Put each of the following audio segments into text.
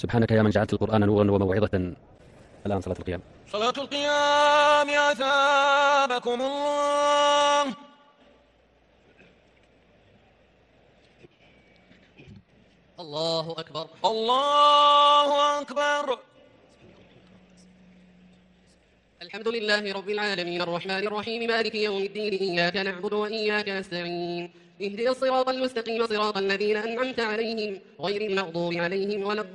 سبحانك يا من جعلت القرآن نورا وموعظة. الآن صلاة القيام. صلاة القيام أثابكم الله. الله أكبر. الله أكبر. الحمد لله رب العالمين الرحمن الرحيم مالك يوم الدين إياك نعبد وإياك نستعين اهدنا الصراط المستقيم صراط الذين أنعمت عليهم غير المغضوب عليهم ولا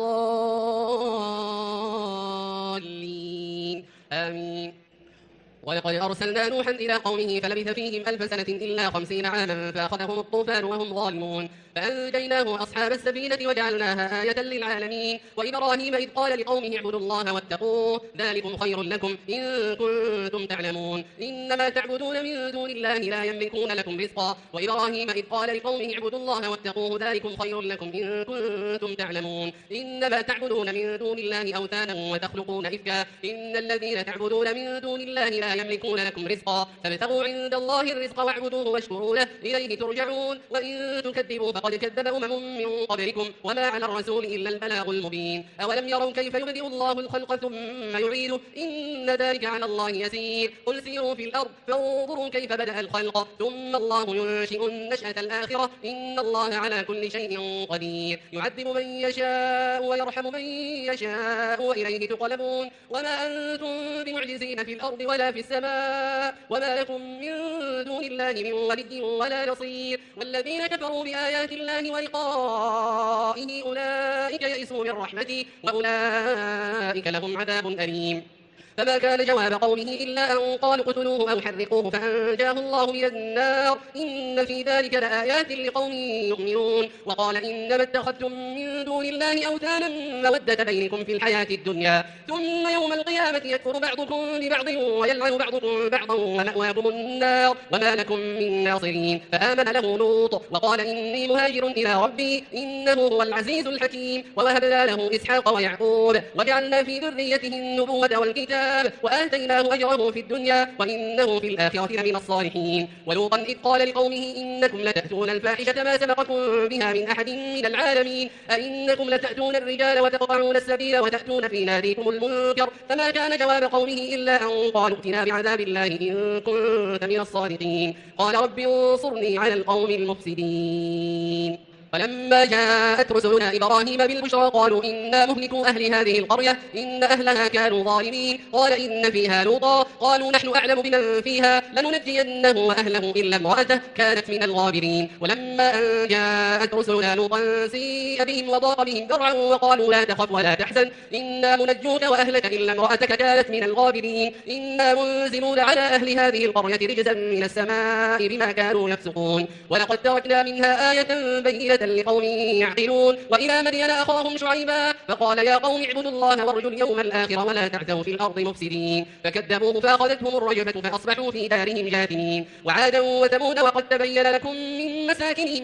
الضالين آمين. ولقد أرسلنا نوحا إلى قومه فلبث فيهم 1000 سنة إلا 50 عاما فأخذهم الطوفان وهم ظالمون فأنجيناه وأصحاب السفينة وجعلناها آية للعالمين. وإبراهيم إذ قال لقومه اعبدوا الله واتقوه ذلكم خير لكم إن كنتم تعلمون إنما تعبدون من دون الله لا يملكون لكم رزقا. وإبراهيم إذ قال لقومه اعبدوا الله واتقوه ذلكم خير لكم إن كنتم تعلمون إنما تعبدون من دون الله أوثانا وتخلقون إفكا إن الذين تعبدون من دون الله لا يملكون لكم رزقا فابتغوا عند الله الرزق واعبدوه واشكروا له إليه ترجعون. وإن تكذبوا فقد كذب أمم من قبلكم وما على الرسول إلا البلاغ المبين. أولم يروا كيف يبدئ الله الخلق ثم يعيده إن ذلك على الله يسير. قل سيروا في الأرض فانظروا كيف بدأ الخلق ثم الله ينشئ النشأة الآخرة إن الله على كل شيء قدير. يعذب من يشاء ويرحم من يشاء وإليه تقلبون. وما أنتم بمعجزين في الأرض ولا في السماء وما لكم من دون الله من ولي ولا نصير. والذين كفروا بآيات الله ولقائه أولئك يئسوا من رحمته وأولئك لهم عذاب أليم. فما كان جواب قومه إلا أن قالوا اقتلوه أو حرقوه فأنجاه الله من النار إن في ذلك لآيات لقوم يؤمنون. وقال إنما اتخذتم من دون الله أوثانا مودة بينكم في الحياة الدنيا ثم يوم القيامة يكفر بعضكم ببعض ويلعن بعضكم بعضا ومأواكم النار وما لكم من ناصرين. فآمن له لوط وقال إني مهاجر إلى ربي إنه هو العزيز الحكيم. ووهبنا له إسحاق ويعقوب وجعلنا في ذريته النبوة والكتاب وآتيناه أجره في الدنيا وإنه في الآخرة لمن الصالحين. ولوطا إذ قال لقومه إنكم لتأتون الفاحشة ما سبقكم بها من أحد من العالمين أئنكم لتأتون الرجال وتقطعون السبيل وتأتون في ناديكم المنكر. فما كان جواب قومه إلا أن قالوا ائتنا بعذاب الله إن كنت من الصادقين. قال رب انصرني على القوم المفسدين. فلما جاءت رسلنا إبراهيم بالبشرى قالوا إنا مهلكوا أهل هذه القرية إن أهلها كانوا ظالمين. قال إن فيها لوطا قالوا نحن أعلم بمن فيها لننجينه وأهله إلا امرأته كانت من الغابرين. ولما أن جاءت رسلنا لوطا سيء بهم وضاق بهم ذرعا وقالوا لا تخف ولا تحزن إنا منجوك وأهلك إلا امرأتك كانت من الغابرين إنا منزلون على أهل هذه القرية رجزا من السماء بما كانوا يفسقون. ولقد تركنا منها آية بينة لقوم يعقلون. وإلى مدين أخاهم شعيبا فقال يا قوم اعبدوا الله وارجوا اليوم الآخر ولا تعثوا في الأرض مفسدين. فكذبوه فأخذتهم الرجفة فأصبحوا في دارهم جاثمين. وعادا وثمود وقد تبين لكم من مساكنهم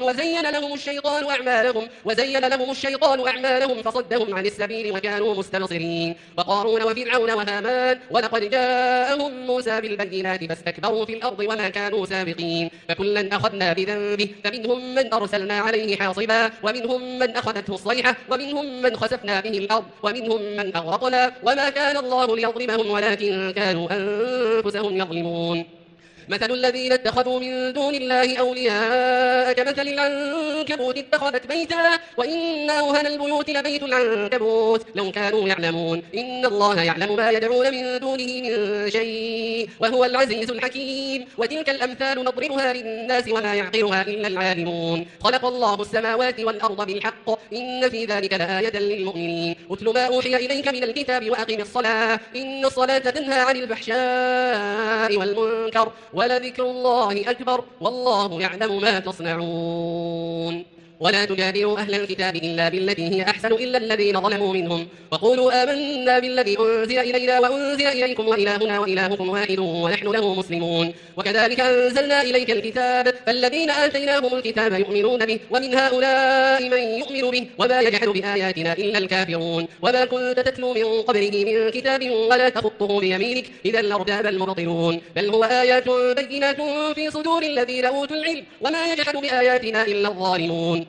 وزين لهم الشيطان أعمالهم فصدهم عن السبيل وكانوا مستبصرين. وقارون وفرعون وهامان ولقد جاءهم موسى بالبينات فاستكبروا في الأرض وما كانوا سابقين. فكلا أخذنا بذنبه فمنهم من أرسلنا عليه حاصبا ومنهم من أخذته الصيحة ومنهم من خسفنا به الأرض ومنهم من أغرقنا وما كان الله ليظلمهم ولكن كانوا أنفسهم يظلمون. مثل الذين اتخذوا من دون الله أولياء كمثل العنكبوت اتخذت بيتا وإن أوهن البيوت لبيت العنكبوت لو كانوا يعلمون إن الله يعلم ما يدعون من دونه من شيء وهو العزيز الحكيم. وتلك الأمثال نضربها للناس وما يعقلها إلا العالمون. خلق الله السماوات والأرض بالحق إن في ذلك لآية للمؤمنين. اتل ما أوحي إليك من الكتاب وأقم الصلاة إن الصلاة تنهى عن الفحشاء والمنكر ولذكر الله أكبر والله يعلم ما تصنعون. ولا تجادلوا أهل الكتاب إلا بالتي هي أحسن إلا الذين ظلموا منهم وقولوا آمنا بالذي أنزل إلينا وأنزل إليكم وإلهنا وإلهكم واحد ونحن له مسلمون. وكذلك أنزلنا إليك الكتاب فالذين آتيناهم الكتاب يؤمنون به ومن هؤلاء من يؤمن به وما يجحد بآياتنا إلا الكافرون. وما كنت تتلو من قبله من كتاب ولا تخطه بيمينك إذا لارتاب المبطلون. بل هو آيات بينات في صدور الذين أوتوا العلم وما يجحد بآياتنا إلا الظالمون.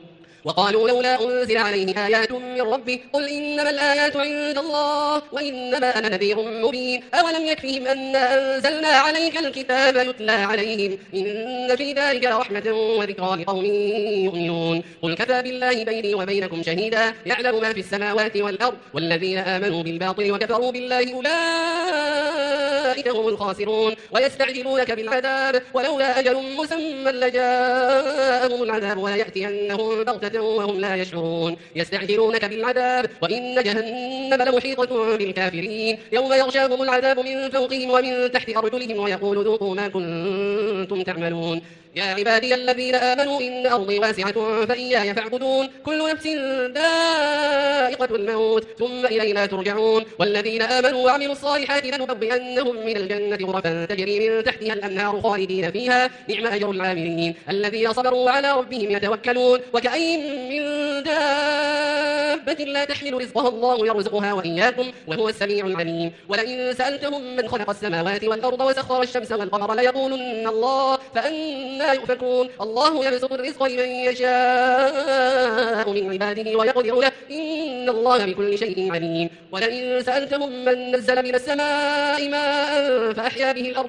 وقالوا لولا أنزل عليه آيات من ربه قل إنما الآيات عند الله وإنما أنا نذير مبين أولم يكفهم أن أنزلنا عليك الكتاب يتلى عليهم إن في ذلك رحمة وذكرى لقوم يؤمنون قل كفى بالله بيني وبينكم شهيدا يعلم ما في السماوات والأرض والذين آمنوا بالباطل وكفروا بالله أولئك هم الخاسرون ويستعجلونك بالعذاب ولولا أجل مسمى لجاءهم العذاب ويأتينهم بغتة وهم لا يشعرون يستعجلونك بالعذاب وإن جهنم لمحيطة بالكافرين يوم يغشاهم العذاب من فوقهم ومن تحت أرجلهم ويقول ذوقوا ما كنتم تعملون يا عبادي الذين آمنوا إن أرضي واسعة فإياي فاعبدون كل نفس ذائقة الموت ثم إلينا ترجعون والذين آمنوا وعملوا الصالحات لنبوئنهم من الجنة غرفا تجري من تحتها الأنهار خالدين فيها نعم أجر العاملين الذين صبروا وعلى ربهم يتوكلون وكأين من دابة لا تحمل رزقها الله يرزقها وإياكم وهو السميع العليم ولئن سألتهم من خلق السماوات والأرض وسخر الشمس والقمر ليقولن الله فأنا يؤفكون الله يبسط الرزق لمن يشاء من عباده ويقدر له إن الله بكل شيء عليم ولئن سألتهم من نزل من السماء ماء فأحيا به الأرض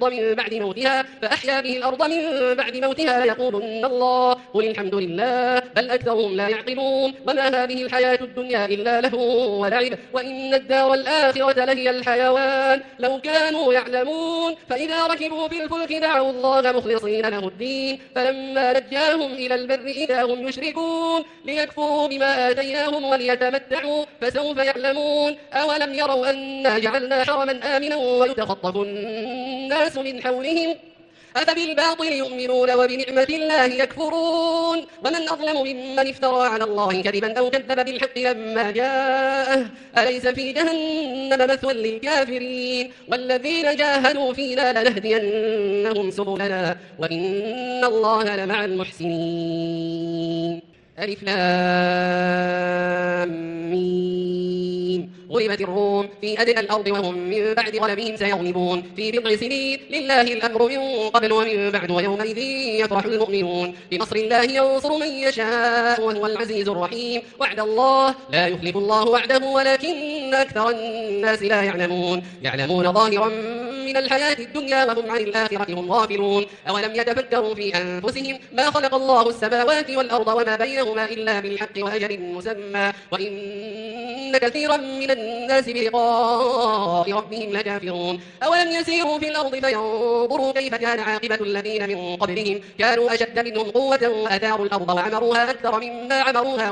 من بعد موتها ليقولن الله قل الحمد لله بل أكثرهم لا يعقلون وما هذه الحياة الدنيا إلا لهو ولعب وإن الدار الآخرة لهي الحيوان لو كانوا يعلمون فإذا ركبوا في الفلك دعوا الله مخلصين له الدين فلما نجاهم إلى البر إذا هم يشركون ليكفروا بما آتيناهم وليتمتعوا فسوف يعلمون أولم يروا أنا جعلنا حرما آمنا ويتخطف الناس من حولهم أفبالباطل يؤمنون وبنعمة الله يكفرون ومن أظلم ممن افترى على الله كذبا أو كذب بالحق لما جاءه أليس في جهنم مثوى للكافرين والذين جاهدوا فينا لنهدينهم سبلنا وإن الله لمع المحسنين ألف لام ميم غلبت الروم في أدنى الأرض وهم من بعد غلبهم سيغلبون في بضع سنين لله الأمر من قبل ومن بعد ويومئذ يفرح المؤمنون بنصر الله ينصر من يشاء وهو العزيز الرحيم وعد الله لا يخلف الله وعده ولكن أكثر الناس لا يعلمون ظاهرا من الحياة الدنيا وهم عن الآخرة هم غافلون أولم يتفكروا في أنفسهم ما خلق الله السماوات والأرض وما بينهما إلا بالحق وأجل مسمى وإن كثيرا من الناس بلقاء ربهم لكافرون أولم يسيروا في الأرض فينظروا كيف كان عاقبة الذين من قبلهم كانوا أشد منهم قوة وأثاروا الأرض وعمروها أكثر مما عمروها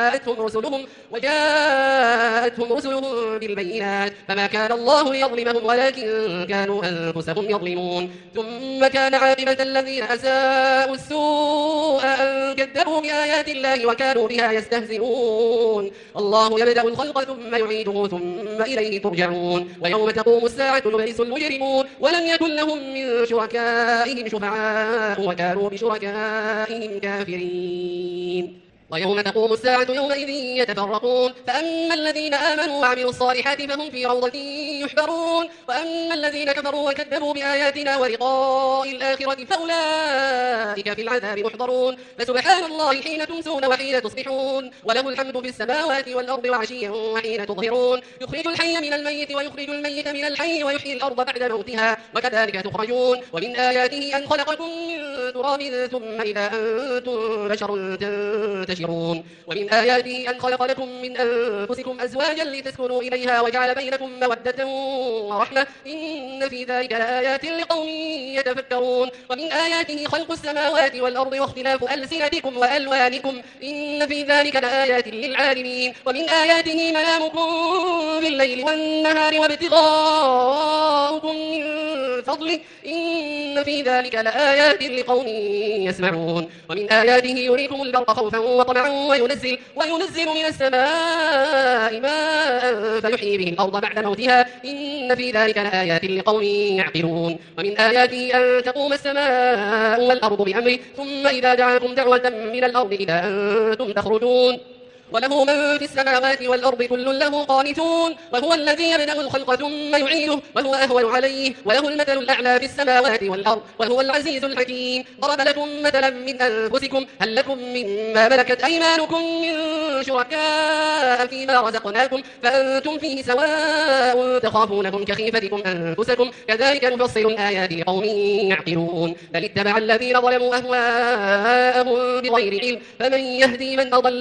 وجاءتهم رسلهم بالبينات فما كان الله ليظلمهم ولكن كانوا أنفسهم يظلمون ثم كان عاقبة الذين أساءوا السوء أن كذبوا بآيات الله وكانوا بها يستهزئون الله يبدأ الخلق ثم يعيده ثم إليه ترجعون ويوم تقوم الساعة يبلس المجرمون ولم يكن لهم من شركائهم شفعاء وكانوا بشركائهم كافرين ويوم تقوم الساعة يومئذ يتفرقون فأما الذين آمنوا وعملوا الصالحات فهم في روضة يحبرون وأما الذين كفروا وكذبوا بآياتنا ولقاء الآخرة فأولئك في العذاب محضرون فسبحان الله حين تمسون وحين تصبحون وله الحمد في السماوات والأرض وعشيا وحين تظهرون يخرج الحي من الميت ويخرج الميت من الحي ويحيي الأرض بعد موتها وكذلك تخرجون ومن آياته أن خلقكم من تراب ثم إذا أنتم بشر تنتشرون ومن آياته أن خلق لكم من أنفسكم أزواجا لتسكنوا إليها وجعل بينكم مودة ورحمة إن في ذلك لآيات لقوم يتفكرون ومن آياته خلق السماوات والأرض واختلاف ألسنتكم وألوانكم إن في ذلك لآيات للعالمين ومن آياته منامكم بالليل والنهار وابتغاؤكم من فضله إن في ذلك لآيات لقوم يسمعون ومن آياته يريكم البرق خوفا وطمعا وينزل من السماء ماء فيحيي به الأرض بعد موتها إن في ذلك لآيات لقوم يعقلون ومن آياته أن تقوم السماء والأرض بأمره ثم إذا دعاكم دعوة من الأرض إذا أنتم تخرجون وله من في السماوات والأرض كل له قانتون وهو الذي يبدأ الخلق ثم يعيده وهو أهون عليه وله المثل الأعلى في السماوات والأرض وهو العزيز الحكيم ضرب لكم مثلا من أنفسكم هل لكم مما ملكت أيمانكم من شركاء فيما رزقناكم فأنتم فيه سواء تخافونهم كخيفتكم أنفسكم كذلك نفصل الآيات لقوم يعقلون بل اتبع الذين ظلموا أهواءهم بغير علم فمن يهدي من أضل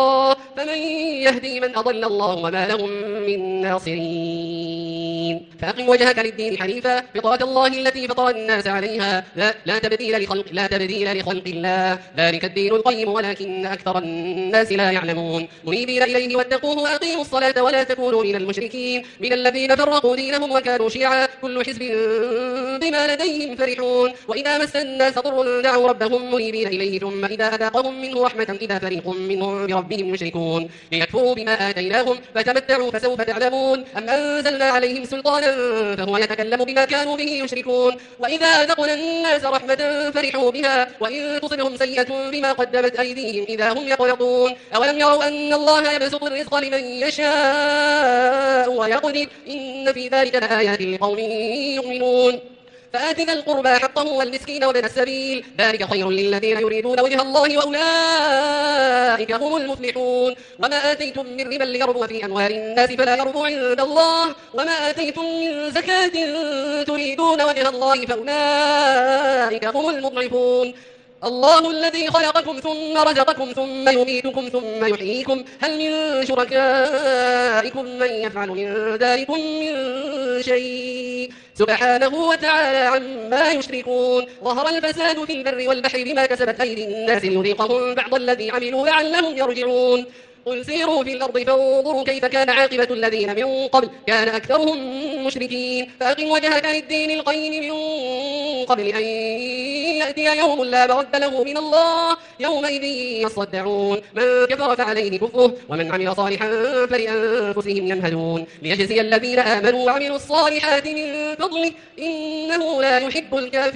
الله وما لهم من ناصرين فأقم وجهك للدين حنيفا فطرة الله التي فطر الناس عليها لا تبديل لخلق الله ذلك الدين القيم ولكن أكثر الناس لا يعلمون منيبين إليه واتقوه وأقيموا الصلاة ولا تكونوا من المشركين من الذين فرقوا دينهم وكانوا شيعا كل حزب بما لديهم فرحون وإذا مس الناس ضر دعوا ربهم منيبين إليه ثم إذا أذاقهم منه رحمة إذا فريق منهم بربهم يشركون ليكفروا بما آتيناهم فتمتعوا فسوف تعلمون أم أنزلنا عليهم سلطانا فهو يتكلم بما كانوا به يشركون وإذا أذقنا الناس رحمة فرحوا بها وإن تصبهم سيئة بما قدمت أيديهم إذا هم يقنطون أولم يروا أن الله يبسط الرزق لمن يشاء ويقدر إن في ذلك لآيات لقوم يؤمنون فآت ذا القربى حقه والمسكين وابن السبيل ذلك خير للذين يريدون وجه الله وأولئك هم المفلحون وما آتيتم من ربا ليربو في أموال الناس فلا يربو عند الله وما آتيتم من زكاة تريدون وجه الله فأولئك هم المضعفون الله الذي خلقكم ثم رزقكم ثم يميتكم ثم يحييكم هل من شركائكم من يفعل من ذلكم من شيء سبحانه وتعالى عما يشركون ظهر الفساد في البر والبحر بما كسبت أيدي الناس ليذيقهم بعض الذي عملوا لعلهم يرجعون قل سيروا في الأرض فانظروا كيف كان عاقبة الذين من قبل كان أكثرهم مشركين فأقم وجهك للدين القيم من قبل أن يأتي يوم لا مرد له من الله يومئذ يصدعون من كفر فعليه كفره ومن عمل صالحا فلأنفسهم يمهدون ليجزي الذين آمنوا وعملوا الصالحات من فضله إنه لا يحب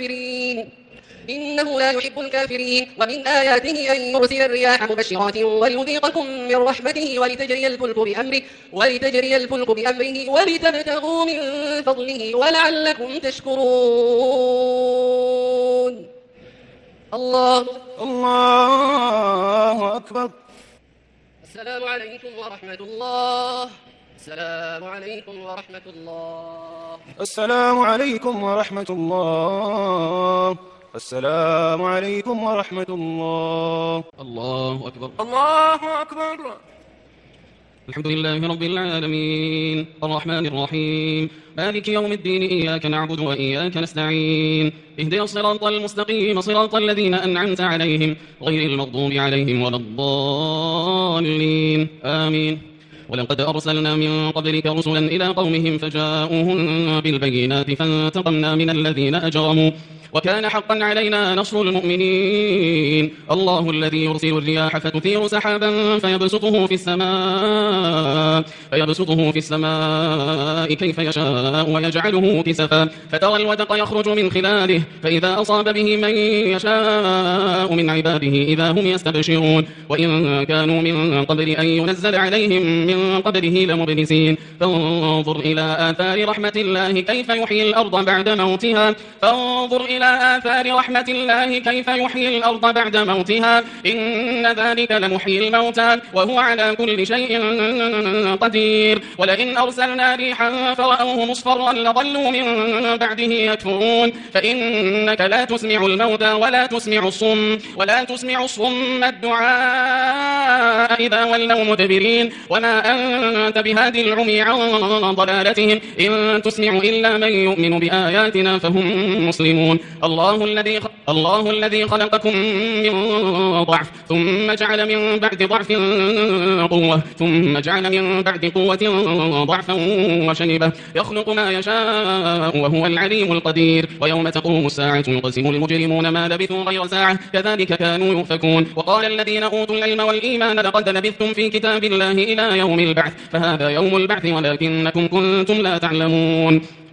الكافرين ومن آياته أن يرسل الرياح مبشرات وليذيقكم من رحمته ولتجري الفلك بأمره ولتبتغوا من فضله ولعلكم تشكرون الله أكبر. السلام عليكم ورحمة الله. السلام عليكم ورحمة الله. السلام عليكم ورحمة الله. السلام عليكم ورحمة الله. الله أكبر. الله أكبر. الحمد لله رب العالمين الرحمن الرحيم مالك يوم الدين إياك نعبد وإياك نستعين اهدنا الصراط المستقيم صراط الذين أنعمت عليهم غير المغضوب عليهم ولا الضالين آمين. ولقد أرسلنا من قبلك رسلا إلى قومهم فجاءوهم بالبينات فانتقمنا من الذين أجرموا وكان حقا علينا نصر المؤمنين. الله الذي يرسل الرياح فتثير سحابا فيبسطه في السماء كيف يشاء ويجعله كسفا فترى الودق يخرج من خلاله فإذا أصاب به من يشاء من عباده إذا هم يستبشرون وإن كانوا من قبل أن ينزل عليهم من قبله لمبلسين. فانظر إلى آثار رحمة الله كيف يحيي الأرض بعد موتها إن ذلك لمحيي الموتى وهو على كل شيء قدير. ولئن أرسلنا ريحا فرأوه مصفرا لظلوا من بعده يكفرون فإنك لا تسمع الموتى ولا تسمع الصم الدعاء إذا ولوا مدبرين وما أنت بهادي العمي عن ضلالتهم إن تسمع إلا من يؤمن بآياتنا فهم مسلمون. الله الذي خلقكم من ضعف ثم جعل من بعد ضعف قوة ثم جعل من بعد قوة ضعفا وشيبة يخلق ما يشاء وهو العليم القدير. ويوم تقوم الساعة يقسم المجرمون ما لبثوا غير ساعة كذلك كانوا يؤفكون. وقال الذين أوتوا العلم والإيمان لقد لبثتم في كتاب الله إلى يوم البعث فهذا يوم البعث ولكنكم كنتم لا تعلمون.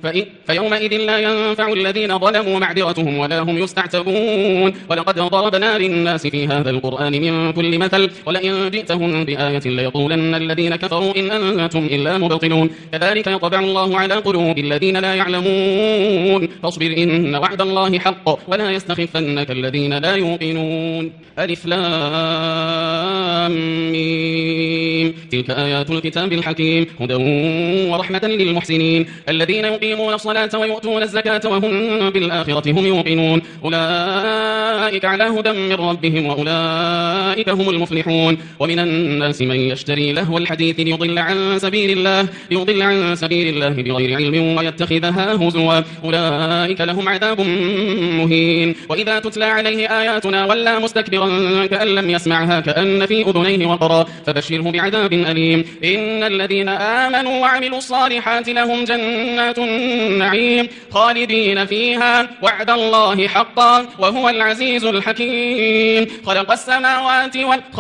فيومئذ لا ينفع الذين ظلموا معذرتهم ولا هم يستعتبون. ولقد ضربنا للناس في هذا القرآن من كل مثل ولئن جئتهم بآية ليقولن الذين كفروا إن أنتم إلا مبطلون. كذلك يطبع الله على قلوب الذين لا يعلمون. فاصبر إن وعد الله حق ولا يستخفنك الذين لا يوقنون. ألف لام ميم. تلك آيات الكتاب الحكيم هدى ورحمة للمحسنين الذين يقيمون الصلاة ويؤتون الزكاة وهم بالآخرة هم يوقنون. أولئك على هدى من ربهم وأولئك هم المفلحون. ومن الناس من يشتري لهو الحديث ليضل عن سبيل الله بغير علم ويتخذها هزوا أولئك لهم عذاب مهين. وإذا تتلى عليه آياتنا ولى مستكبرا كأن لم يسمعها كأن في أذنيه وقرا فبشره بعذاب أليم. إن الذين آمنوا وعملوا الصالحات لهم جنات النعيم خالدين فيها وعد الله حقا وهو العزيز الحكيم. خلق السماوات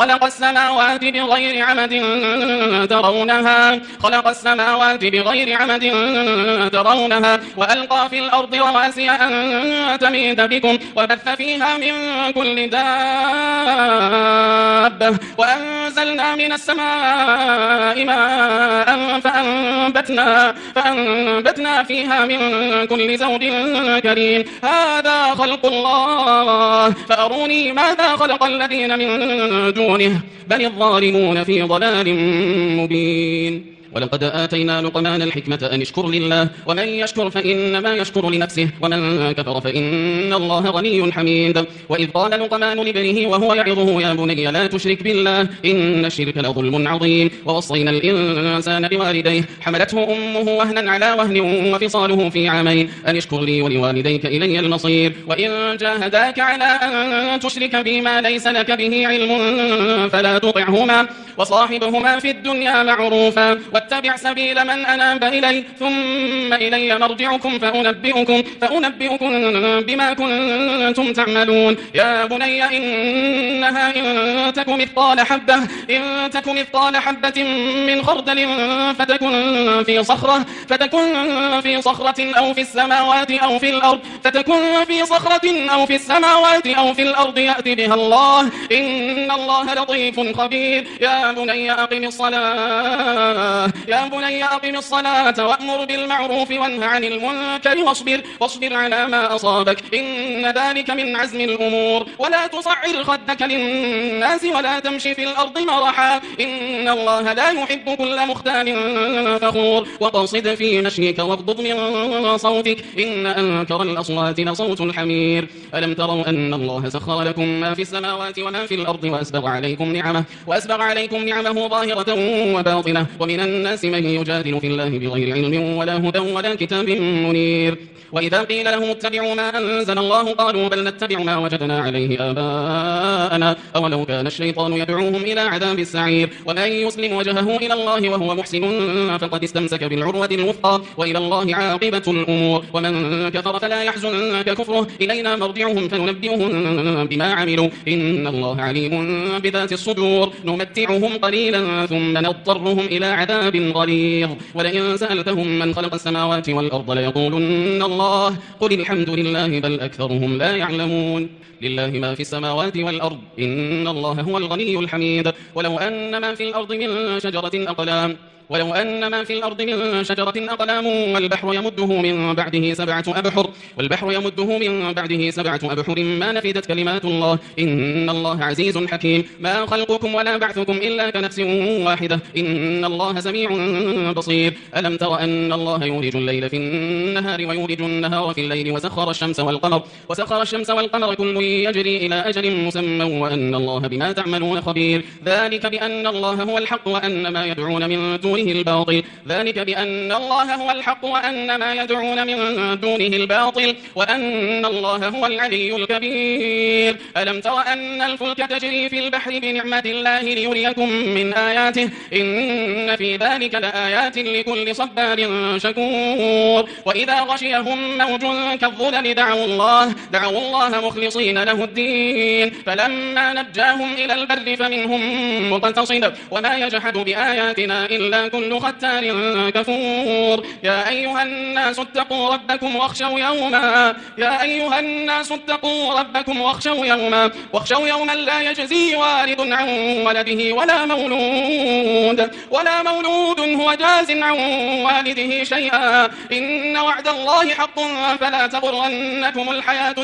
بغير عمد ترونها وألقى في الأرض رواسي أن تميد بكم وبث فيها من كل دابة وأنزلنا من السماء ماء فأنبتنا فيها من كل زوج كريم. هذا خلق الله فأروني ماذا خلق الذين من دونه بل الظالمون في ضلال مبين. ولقد آتينا لقمان الحكمة أن اشكر لله ومن يشكر فإنما يشكر لنفسه ومن كفر فإن الله غني حميد. وإذ قال لقمان لابنه وهو يعظه يا بني لا تشرك بالله إن الشرك لظلم عظيم. ووصينا الإنسان بوالديه حملته أمه وهنا على وهن وفصاله في عامين أن اشكر لي ولوالديك إلي المصير. وإن جاهداك على أن تشرك بما ليس لك به علم فلا تطعهما وصاحبهما في الدنيا معروفا واتبع سبيل من أناب إلي ثم إلي مرجعكم فأنبئكم بما كنتم تعملون. يا بني إنها إن تك مثقال حبة من خردل فتكن في صخرة أو في السماوات أو في الأرض يأتي بها الله إن الله لطيف خبير. يا بني أقم الصلاة وأمر بالمعروف وانه عن المنكر واصبر على ما أصابك إن ذلك من عزم الأمور. ولا تصعر خدك للناس ولا تمشي في الأرض مرحا إن الله لا يحب كل مختال فخور. وقصد في مشيك واغضض من صوتك إن أنكر الأصوات لصوت الحمير. ألم تروا أن الله سخر لكم ما في السماوات وما في الأرض وأسبغ عليكم نعمه ظاهرة وباطنة. ومن الناس من يجادل في الله بغير علم ولا هدى ولا كتاب منير. وإذا قيل لهم اتبعوا ما أنزل الله قالوا بل نتبع ما وجدنا عليه آباءنا أولو كان الشيطان يدعوهم إلى عذاب السعير. ومن يسلم وجهه إلى الله وهو محسن فقد استمسك بالعروة الوثقى وإلى الله عاقبة الأمور. ومن كفر فلا يحزنك كفره إلينا مرجعهم فننبئهم بما عملوا إن الله عليم بذات الصدور. نمتعهم قليلا ثم نضطرهم إلى عذاب غليظ. ولئن سألتهم من خلق السماوات والأرض ليقولن الله قل الحمد لله بل أكثرهم لا يعلمون. لله ما في السماوات والأرض إن الله هو الغني الحميد. ولو أن ما في الأرض من شجرة أقلام والبحر يمده من بعده سبعة أبحر ما نفدت كلمات الله إن الله عزيز حكيم. ما خلقكم ولا بعثكم إلا كنفس واحدة إن الله سميع بصير. ألم تر أن الله يولج الليل في النهار ويولج النهار في الليل وسخر الشمس والقمر كل يجري إلى أجل مسمى وأن الله بما تعملون خبير. ذلك بأن الله هو الحق وأن ما يدعون من دونه الباطل وأن الله هو العلي الكبير. ألم تر أن الفلك تجري في البحر بنعمة الله ليريكم من آياته إن في ذلك لآيات لكل صبار شكور. وإذا غشيهم موج كالظلل دعوا الله مخلصين له الدين فلما نجاهم إلى البر فمنهم مقتصد وما يجحد بآياتنا إلا إلا كل ختار كفور. يا أيها الناس اتقوا ربكم واخشوا يوما لا يجزي والد عن ولده ولا مولود هو جاز عن والده شيئا. إن وعد الله حق فلا تغرنكم الحياة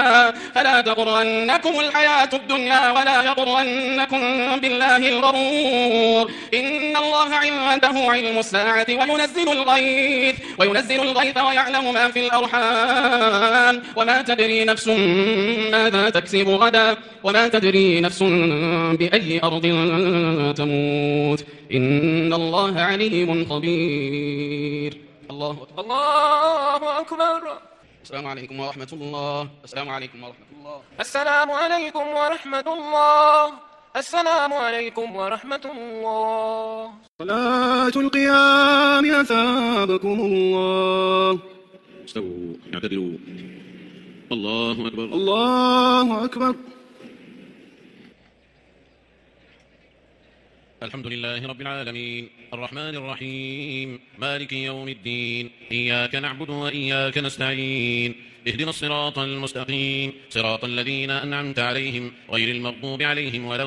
الدنيا ولا يغرنكم بالله الغرور. إن الله عنده علم الساعة وينزل الغيث ويعلم ما في الأرحام وما تدري نفس ماذا تكسب غدا وما تدري نفس بأي أرض تموت. إن الله عليم خبير. الله أكبر. الله أكبر. السلام عليكم ورحمة الله. السلام عليكم ورحمة الله. السلام عليكم ورحمة الله. صلاة القيام أثابكم الله. استووا اعتدلوا. الله أكبر. الله أكبر. الحمد لله رب العالمين الرحمن الرحيم مالك يوم الدين إياك نعبد وإياك نستعين اهدنا الصراط المستقيم صراط الذين أنعمت عليهم غير المغضوب عليهم ولا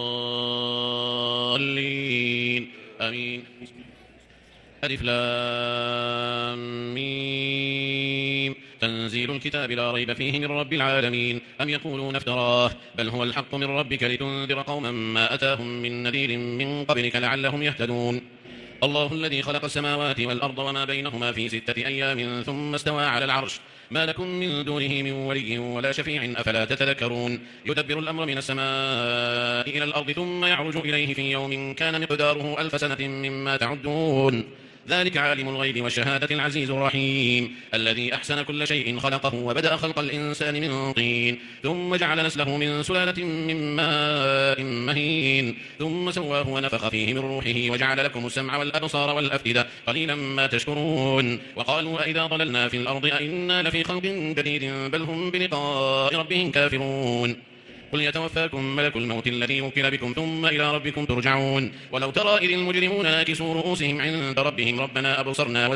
الضالين آمين. ألف لام ميم تنزيل الكتاب لا ريب فيه من رب العالمين أم يقولون افتراه بل هو الحق من ربك لتنذر قوما ما أتاهم من نذير من قبلك لعلهم يهتدون. الله الذي خلق السماوات والأرض وما بينهما في 6 أيام ثم استوى على العرش ما لكم من دونه من ولي ولا شفيع أفلا تتذكرون. يدبر الأمر من السماء إلى الأرض ثم يعرج إليه في يوم كان مقداره 1000 سنة مما تعدون. ذلك عالم الغيب والشهادة العزيز الرحيم الذي أحسن كل شيء خلقه وبدأ خلق الإنسان من طين ثم جعل نسله من سلالة من ماء مهين ثم سواه ونفخ فيه من روحه وجعل لكم السمع والأبصار والأفئدة قليلا ما تشكرون. وقالوا أئذا ضللنا في الأرض أئنا لفي خلق جديد بل هم بلقاء ربهم كافرون. قل يتوفاكم ملك الموت الذي وكل بكم ثم إلى ربكم ترجعون. ولو ترى إذ المجرمون ناكسوا رؤوسهم عند ربهم ربنا أبصرنا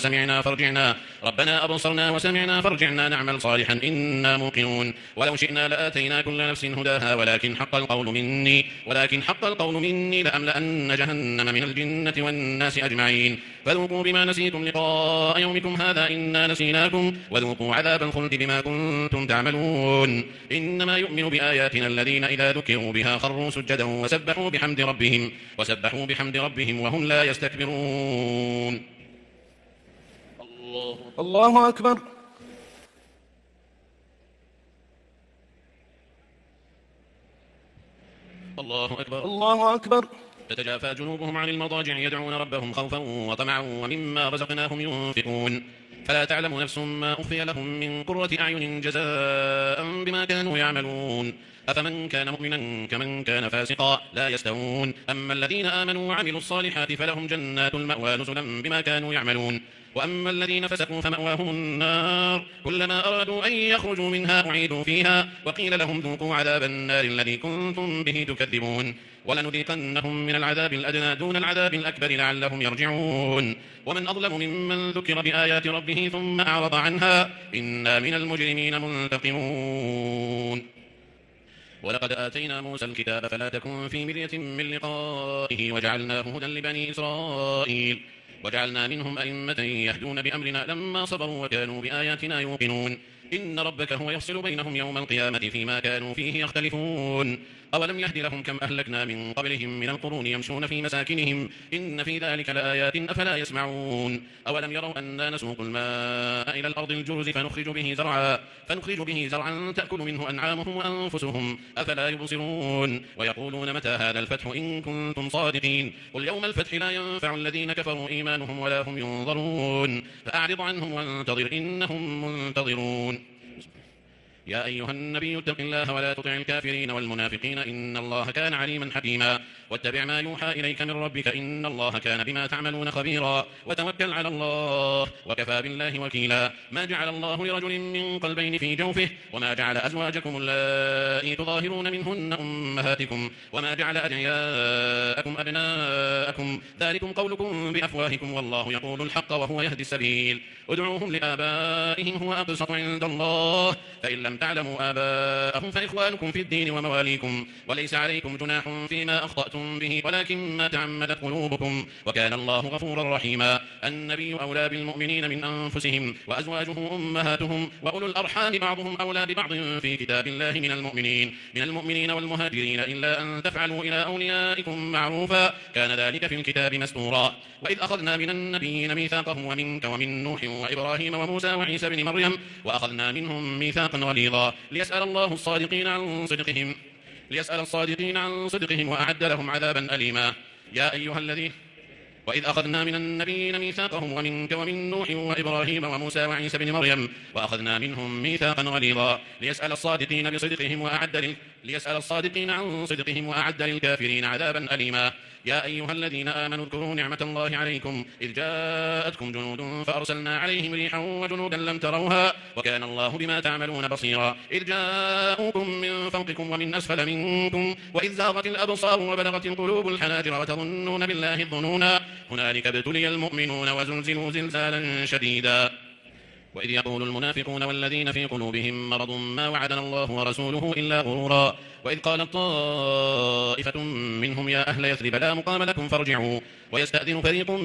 وسمعنا فارجعنا نعمل صالحا إنا موقنون. ولو شئنا لآتينا كل نفس هداها ولكن حق القول مني لأملأن جهنم من الجنة والناس أجمعين. فذوقوا بما نسيتم لقاء يومكم هذا إنا نسيناكم وذوقوا عذاب الخلد بما كنتم تعملون. إنما يؤمن بآياتنا الذين إذا ذكروا بها خروا سجدا وسبحوا بحمد ربهم وهم لا يستكبرون. الله أكبر. الله أكبر. تتجافى جنوبهم عن المضاجع يدعون ربهم خوفا وطمعا ومما رزقناهم ينفقون. فلا تعلم نفس ما أخفي لهم من قرة أعين جزاء بما كانوا يعملون. أفمن كان مؤمنا كمن كان فاسقا لا يستوون. أما الذين آمنوا وعملوا الصالحات فلهم جنات المأوى نزلا بما كانوا يعملون. وأما الذين فسقوا فمأواهم النار كلما أرادوا أن يخرجوا منها أعيدوا فيها وقيل لهم ذوقوا عذاب النار الذي كنتم به تكذبون. ولنذيقنهم من العذاب الأدنى دون العذاب الأكبر لعلهم يرجعون. ومن أظلم ممن ذكر بآيات ربه ثم أعرض عنها إنا من المجرمين منتقمون. ولقد آتينا موسى الكتاب فلا تكن في مرية من لقائه وجعلناه هدى لبني إسرائيل وجعلنا منهم أئمة يهدون بأمرنا لما صبروا وكانوا بآياتنا يوقنون. إن ربك هو يفصل بينهم يوم القيامة فيما كانوا فيه يختلفون. أولم يهد لهم كم أهلكنا من قبلهم من القرون يمشون في مساكنهم إن في ذلك لآيات أفلا يسمعون. أولم يروا أنا نسوق الماء إلى الأرض الجرز فنخرج به زرعا تأكل منه أنعامهم وأنفسهم أفلا يبصرون. ويقولون متى هذا الفتح إن كنتم صادقين قل يوم الفتح لا ينفع الذين كفروا إيمانهم ولا هم ينظرون. فأعرض عنهم وانتظر إنهم منتظرون. يا أيها النبي اتق الله ولا تطع الكافرين والمنافقين إن الله كان عليما حكيما واتبع ما يوحى إليك من ربك إن الله كان بما تعملون خبيرا وتوكل على الله وكفى بالله وكيلا ما جعل الله لرجل من قلبين في جوفه وما جعل أزواجكم اللائي تظاهرون منهن أمهاتكم وما جعل أدعياءكم أبناءكم ذلكم قولكم بأفواهكم والله يقول الحق وهو يهدي السبيل ادعوهم لآبائهم هو أقسط عند الله فإن لم تعلموا آباءهم فإخوانكم في الدين ومواليكم وليس عليكم جناح فيما أخطأتم به ولكن ما تعمدت قلوبكم وكان الله غفورا رحيما النبي أولى بالمؤمنين من أنفسهم وأزواجه أمهاتهم وأولو الأرحام بعضهم أولى ببعض في كتاب الله من المؤمنين والمهاجرين إلا أن تفعلوا إلى أوليائكم معروفا كان ذلك في الكتاب مسطورا وإذ أخذنا من النبيين ميثاقهم ومنك ومن نوح وإبراهيم وموسى وعيسى بن مريم وأخذنا منهم ميثاقا غليظا ليسأل الصادقين عن صدقهم وأعد لهم عذابا أليما يا أيها الذين وإذ أخذنا من النبيين ميثاقهم ومنك ومن نوح وإبراهيم وموسى وعيسى بن مريم وأخذنا منهم ميثاقا غليظا ليسأل الصادقين عن صدقهم وأعد للكافرين عذابا أليما يا أيها الذين آمنوا اذكروا نعمة الله عليكم إذ جاءتكم جنود فأرسلنا عليهم ريحا وجنودا لم تروها وكان الله بما تعملون بصيرا إذ جاءوكم من فوقكم ومن أسفل منكم وإذ زاغت الأبصار وبلغت القلوب الحناجر وتظنون بالله الظنونا هنالك ابتلي المؤمنون وزلزلوا زلزالا شديدا وإذ يقول المنافقون والذين في قلوبهم مرض ما وعدنا الله ورسوله إلا غرورا وإذ قالت طائفة منهم يا أهل يثرب لا مقام لكم فارجعوا ويستأذن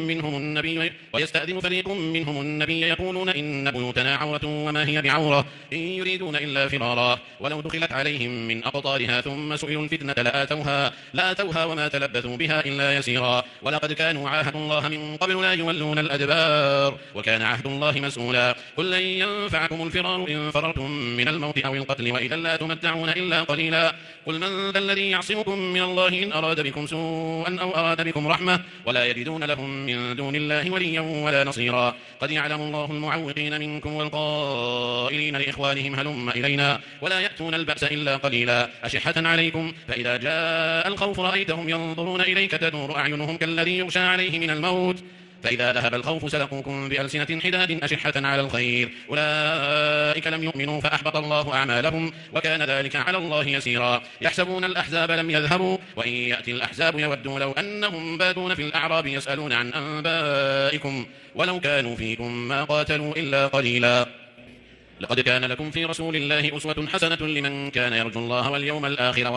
فريق منهم النبي يقولون إن بيوتنا عورة وما هي بعورة إن يريدون إلا فرارا ولو دخلت عليهم من أقطارها ثم سئلوا الفتنة لآتوها وما تلبثوا بها إلا يسيرا ولقد كانوا عاهدوا الله من قبل لا يولون الأدبار وكان عهد الله مسؤولا قل لن ينفعكم الفرار إن فررتم من الموت أو القتل وإذا لا تمتعون إلا قليلا قل من ذا الذي يعصمكم من الله إن أراد بكم سوءا أو أراد بكم رحمة ولا يجدون لهم من دون الله وليا ولا نصيرا قد يعلم الله المعوقين منكم والقائلين لإخوانهم هلم إلينا ولا يأتون البأس إلا قليلا أشحة عليكم فإذا جاء الخوف رأيتهم ينظرون إليك تدور أعينهم كالذي يغشى عليه من الموت فإذا ذهب الخوف سلقوكم بألسنة حداد أشحة على الخير أولئك لم يؤمنوا فأحبط الله أعمالهم وكان ذلك على الله يسيرا يحسبون الأحزاب لم يذهبوا وإن يأتي الأحزاب يودوا لو أنهم بادون في الأعراب يسألون عن أنبائكم ولو كانوا فيكم ما قاتلوا إلا قليلا لقد كان لكم في رسول الله أسوة حسنة لمن كان يرجو الله واليوم الآخر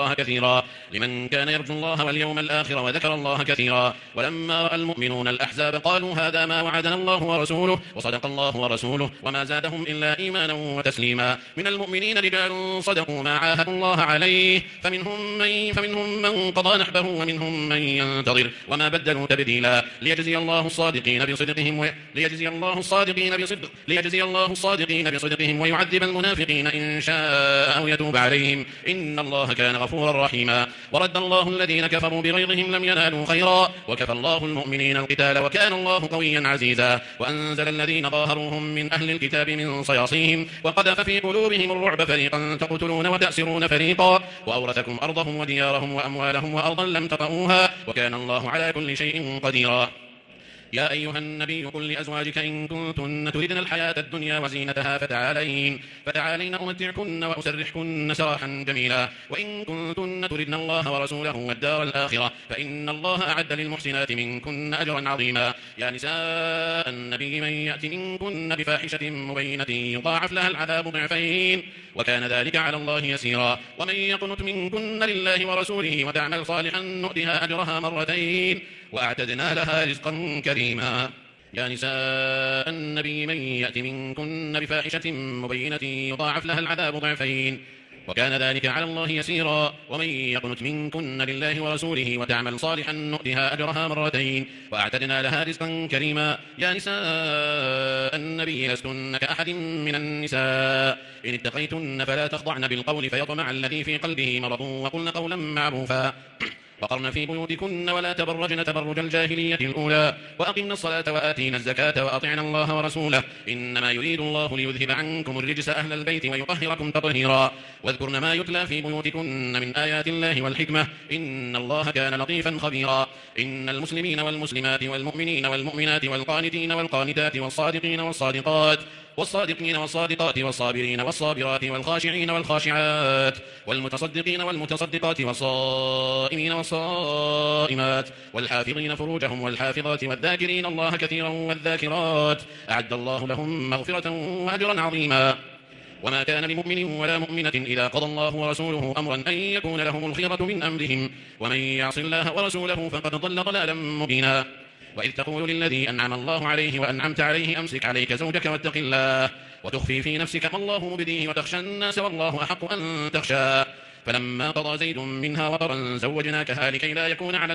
وذكر الله كثيرا ولما رأى المؤمنون الأحزاب قالوا هذا ما وعدنا الله ورسوله وصدق الله ورسوله وما زادهم إلا إيمانا وتسليما من المؤمنين رجال صدقوا ما عاهدوا الله عليه فمنهم من قضى نحبه ومنهم من ينتظر وما بدلوا تبديلا ليجزي الله الصادقين بصدقهم ويعذب المنافقين إن شاء أو يتوب عليهم إن الله كان غفورا رحيما ورد الله الذين كفروا بغيظهم لم ينالوا خيرا وكفى الله المؤمنين القتال وكان الله قويا عزيزا وأنزل الذين ظاهروهم من أهل الكتاب من صياصيهم وقذف في قلوبهم الرعب فريقا تقتلون وتأسرون فريقا وأورثكم أرضهم وديارهم وأموالهم وأرضا لم تطئوها وكان الله على كل شيء قديرا يا أيها النبي قل لأزواجك إن كنتن تردن الحياة الدنيا وزينتها فتعالين أمتعكن وأسرحكن سراحا جميلا وإن كنتن تردن الله ورسوله والدار الآخرة فإن الله أعد للمحسنات منكن أجرا عظيما يا نساء النبي من يأت منكن بفاحشة مبينة يضاعف لها العذاب ضعفين وكان ذلك على الله يسيرا ومن يقنت منكن لله ورسوله وتعمل صالحا نؤتها أجرها مرتين وأعتدنا لها رزقا كريما يا نساء النبي من يأت منكن بفاحشة مبينة يضاعف لها العذاب ضعفين وكان ذلك على الله يسيرا ومن يقنت منكن لله ورسوله وتعمل صالحا نؤتها أجرها مرتين وأعتدنا لها رزقا كريما يا نساء النبي لستن كأحد من النساء إن اتقيتن فلا تخضعن بالقول فيطمع الذي في قلبه مرض وقلن قولا معروفا وقرن في بيوتكن ولا تبرجن تبرج الجاهلية الأولى وأقمنا الصلاة وآتينا الزكاة وأطعنا الله ورسوله إنما يريد الله ليذهب عنكم الرجس أهل البيت ويطهركم تطهيرا واذكرن ما يتلى في بيوتكن من آيات الله والحكمة إن الله كان لطيفا خبيرا إن المسلمين والمسلمات والمؤمنين والمؤمنات والقانتين والقانتات والصادقين والصادقات والصابرين والصابرات والخاشعين والخاشعات والمتصدقين والمتصدقات والصائمين والصائمات والحافظين فروجهم والحافظات والذاكرين الله كثيرا والذاكرات أعد الله لهم مغفرة وأجرا عظيما وما كان لمؤمن ولا مؤمنة إذا قضى الله ورسوله أمرا أن يكون لهم الخيرة من أمرهم ومن يعص الله ورسوله فقد ضل ضلالا مبينا وإذ تقول للذي أنعم الله عليه وأنعمت عليه أمسك عليك زوجك واتق الله وتخفي في نفسك ما الله مبديه وتخشى الناس والله أحق أن تخشى فلما قضى زيد منها وطرا زوجناكها لكي لا يكون على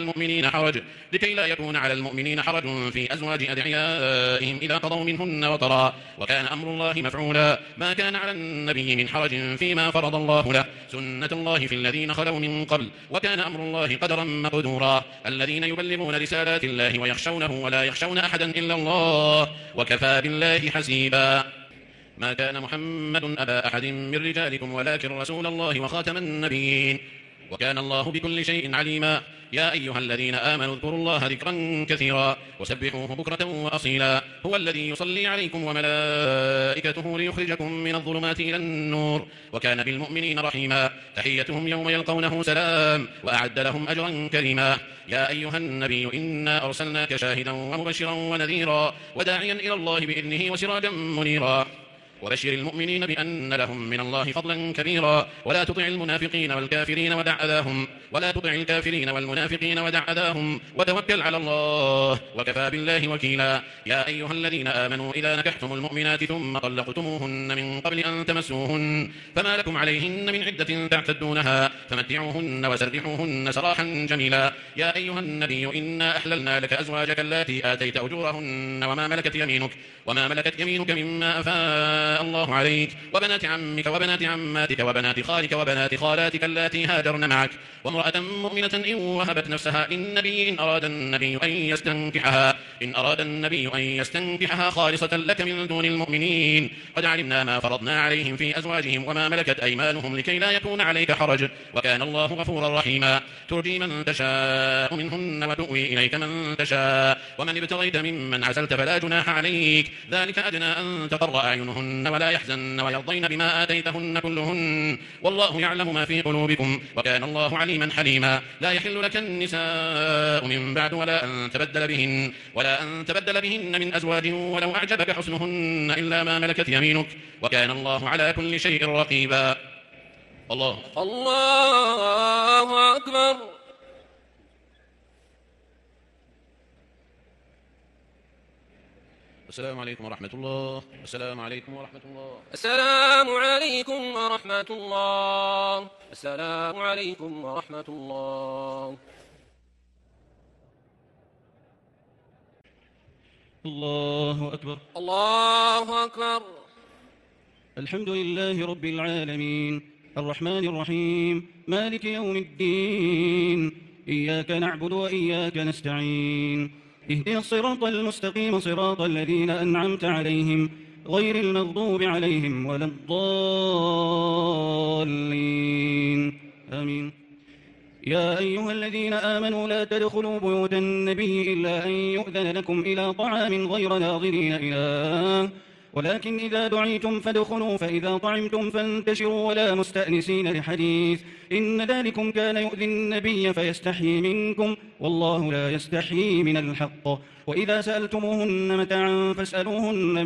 المؤمنين حرج في أزواج أدعيائهم إذا قضوا منهن وطرا وكان أمر الله مفعولا ما كان على النبي من حرج فيما فرض الله له سنة الله في الذين خلوا من قبل وكان أمر الله قدرا مقدورا الذين يبلغون رسالات الله ويخشونه ولا يخشون أحدا إلا الله وكفى بالله حسيبا ما كان محمد أبا أحد من رجالكم ولكن رسول الله وخاتم النبيين وكان الله بكل شيء عليما يا أيها الذين آمنوا اذكروا الله ذكرا كثيرا وسبحوه بكرة وأصيلا هو الذي يصلي عليكم وملائكته ليخرجكم من الظلمات إلى النور وكان بالمؤمنين رحيما تحيتهم يوم يلقونه سلام وأعد لهم أجرا كريما يا أيها النبي إنا أرسلناك شاهدا ومبشرا ونذيرا وداعيا إلى الله بإذنه وسراجا منيرا وبشر المؤمنين بأن لهم من الله فضلا كبيرا ولا تطع المنافقين والكافرين ودع أذاهم وتوكل على الله وكفى بالله وكيلا يا أيها الذين آمنوا إذا نكحتم المؤمنات ثم طلقتموهن من قبل أن تمسوهن فما لكم عليهن من عدة تعتدونها فمتعوهن وسرحوهن سراحا جميلا يا أيها النبي إنا أحللنا لك أزواجك اللاتي آتيت أجورهن وما ملكت يمينك مما أفاء الله عليك وبنات عمك وبنات عماتك وبنات خالك وبنات خالاتك اللاتي هاجرن معك وامرأة مؤمنة إن وهبت نفسها للنبي إن أراد النبي أن يستنكحها خالصة لك من دون المؤمنين قد علمنا ما فرضنا عليهم في أزواجهم وما ملكت أيمانهم لكي لا يكون عليك حرج وكان الله غفورا رحيما ترجي من تشاء منهن وتؤوي إليك من تشاء ومن ابتغيت ممن عزلت فلا جناح عليك ذلك أدنى أن تقر أعينهن ولا يحزن ويرضين بما آتيتهن كلهن والله يعلم ما في قلوبكم وكان الله عليما حليما لا يحل لك النساء من بعد ولا أن تبدل بهن من أزواج ولو أعجبك حسنهن إلا ما ملكت يمينك وكان الله على كل شيء رقيبا الله أكبر السلام عليكم ورحمة الله السلام عليكم ورحمة الله السلام عليكم ورحمة الله السلام عليكم ورحمة الله الله أكبر الله أكبر الحمد لله رب العالمين الرحمن الرحيم مالك يوم الدين إياك نعبد وإياك نستعين اهدنا الصراط المستقيم صراط الذين أنعمت عليهم غير المغضوب عليهم ولا الضالين آمين يا أيها الذين آمنوا لا تدخلوا بيوت النبي إلا أن يؤذن لكم إلى طعام غير ناظرين إله ولكن إذا دعيتم فادخلوا فإذا طعمتم فانتشروا ولا مستأنسين لحديث إن ذلكم كان يؤذي النبي فيستحيي منكم والله لا يستحيي من الحق وإذا سألتموهن متاعا فاسألوهن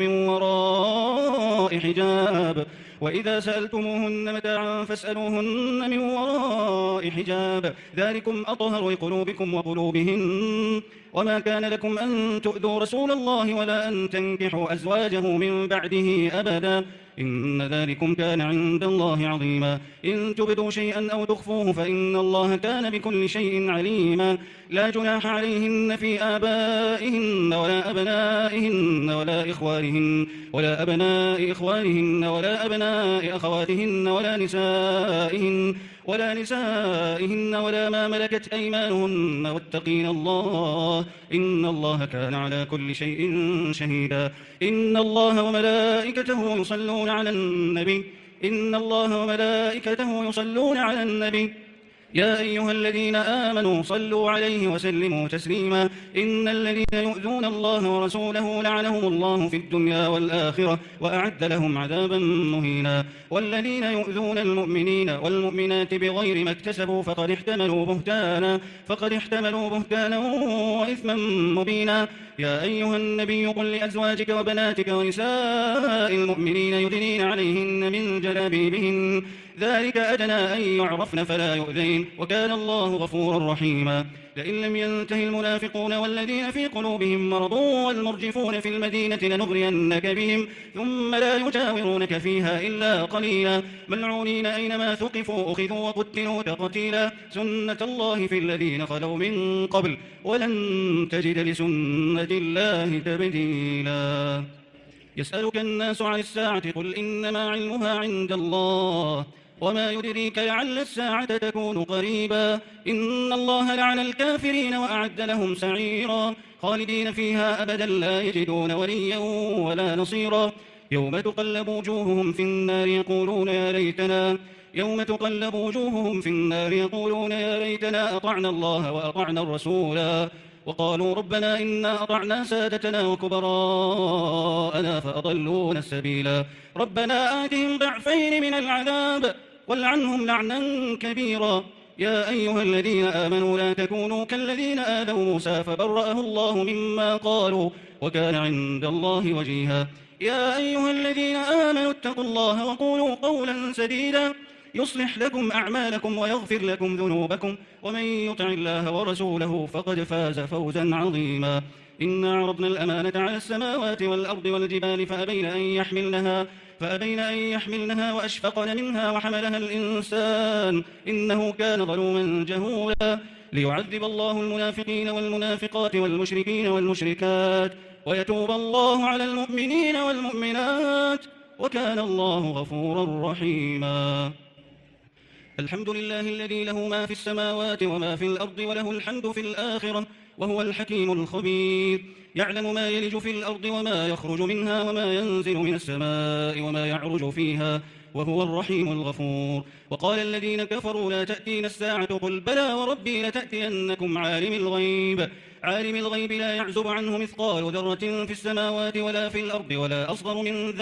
من وراء حجاب ذلكم أطهر لقلوبكم وقلوبهن وما كان لكم أن تؤذوا رسول الله ولا أن تنكحوا أزواجه من بعده أبدا إن ذلكم كان عند الله عظيما إن تبدوا شيئا أو تخفوه فإن الله كان بكل شيء عليما لا جناح عليهن في آبائهن ولا أبنائهن ولا أبناء إخوانهن ولا أبناء أخواتهن ولا نسائهن ولا نسائهن ولا ما ملكت أيمانهن واتقين الله إن الله كان على كل شيء شهيدا. إن الله وملائكته يصلون على النبي يا أيها الذين آمنوا صلوا عليه وسلموا تسليما. إن الذين يؤذون الله ورسوله لعنهم الله في الدنيا والآخرة وأعد لهم عذابا مهينا. والذين يؤذون المؤمنين والمؤمنات بغير ما اكتسبوا فقد احتملوا بهتانا وإثما مبينا. يا أيها النبي قل لأزواجك وبناتك ونساء المؤمنين يدنين عليهن من جلابيبهن ذلك أدنى أن يعرفن فلا يؤذين وكان الله غفورا رحيما. لئن لم ينته المنافقون والذين في قلوبهم مرض والمرجفون في المدينة لنغرينك بهم ثم لا يجاورونك فيها إلا قليلا ملعونين أينما ثقفوا أخذوا وقتلوا تقتيلا سنة الله في الذين خلوا من قبل ولن تجد لسنة الله تبديلا. يسألك الناس عن الساعة قل إنما علمها عند الله وما يدريك لعل الساعة تكون قريبا. إن الله لعن الكافرين وأعد لهم سعيرا خالدين فيها أبدا لا يجدون وليا ولا نصيرا. يوم تقلب وجوههم في النار يقولون يا ليتنا أطعنا الله وأطعنا الرسولا وقالوا ربنا إنا أطعنا سادتنا وكبراءنا فأضلونا السبيلا. ربنا آتهم ضعفين من العذاب والعنهم لعنا كبيرا. يا أيها الذين آمنوا لا تكونوا كالذين آذوا موسى فبرأه الله مما قالوا وكان عند الله وجيها. يا أيها الذين آمنوا اتقوا الله وقولوا قولا سديدا يصلح لكم أعمالكم ويغفر لكم ذنوبكم ومن يطع الله ورسوله فقد فاز فوزا عظيما. إنا عرضنا الأمانة على السماوات والأرض والجبال فأبين أن يحملنها وأشفقن منها وحملها الإنسان إنه كان ظلوما جهولا. ليعذب الله المنافقين والمنافقات والمشركين والمشركات ويتوب الله على المؤمنين والمؤمنات وكان الله غفورا رحيما. الحمد لله الذي له ما في السماوات وما في الأرض وله الحمد في الآخرة وهو الحكيم الخبير. يعلم ما يلج في الأرض وما يخرج منها وما ينزل من السماء وما يعرج فيها وهو الرحيم الغفور. وقال الذين كفروا لا تأتينا الساعة قل بلى وربي لتأتينكم عالم الغيب لا يعزب عنه مثقال ذرة في السماوات ولا في الأرض ولا أصغر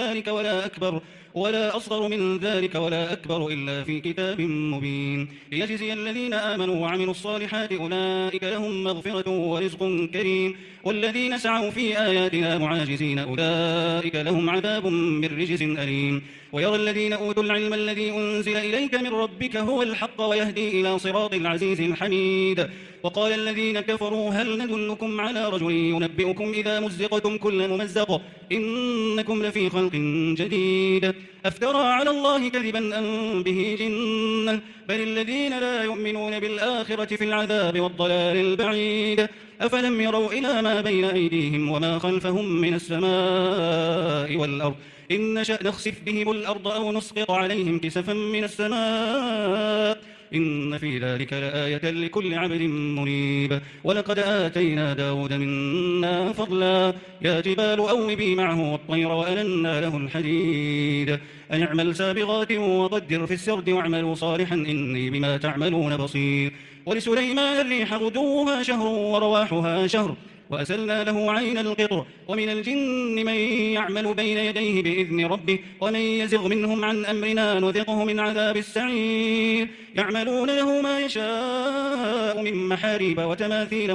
من ذلك ولا أكبر إلا في كتاب مبين. ليجزي الذين آمنوا وعملوا الصالحات أولئك لهم مغفرة ورزق كريم والذين سعوا في آياتنا معاجزين أولئك لهم عذاب من رجز أليم. ويرى الذين أوتوا العلم الذي أنزل إليك من ربك هو الحق ويهدي إلى صراط العزيز الحميد. وقال الذين كفروا هل ندلكم على رجل ينبئكم إذا مزقتم كل ممزق إنكم لفي خلق جديد أفترى على الله كذبا أم به جنة بل الذين لا يؤمنون بالآخرة في العذاب والضلال البعيد. أفلم يروا إلى ما بين أيديهم وما خلفهم من السماء والأرض إن نشأ نخسف بهم الأرض أو نسقط عليهم كسفا من السماء إن في ذلك لآية لكل عبد منيب. ولقد آتينا داود منا فضلا يا جبال أوبي معه والطير وألنا له الحديد أن اعمل سابغات وقدر في السرد واعملوا صالحا إني بما تعملون بصير. ولسليمان الريح غدوها شهر ورواحها شهر وأسلنا له عين القطر ومن الجن من يعمل بين يديه بإذن ربه ومن يزغ منهم عن أمرنا نذقه من عذاب السعير. يعملون له ما يشاء من محاريب وتماثيل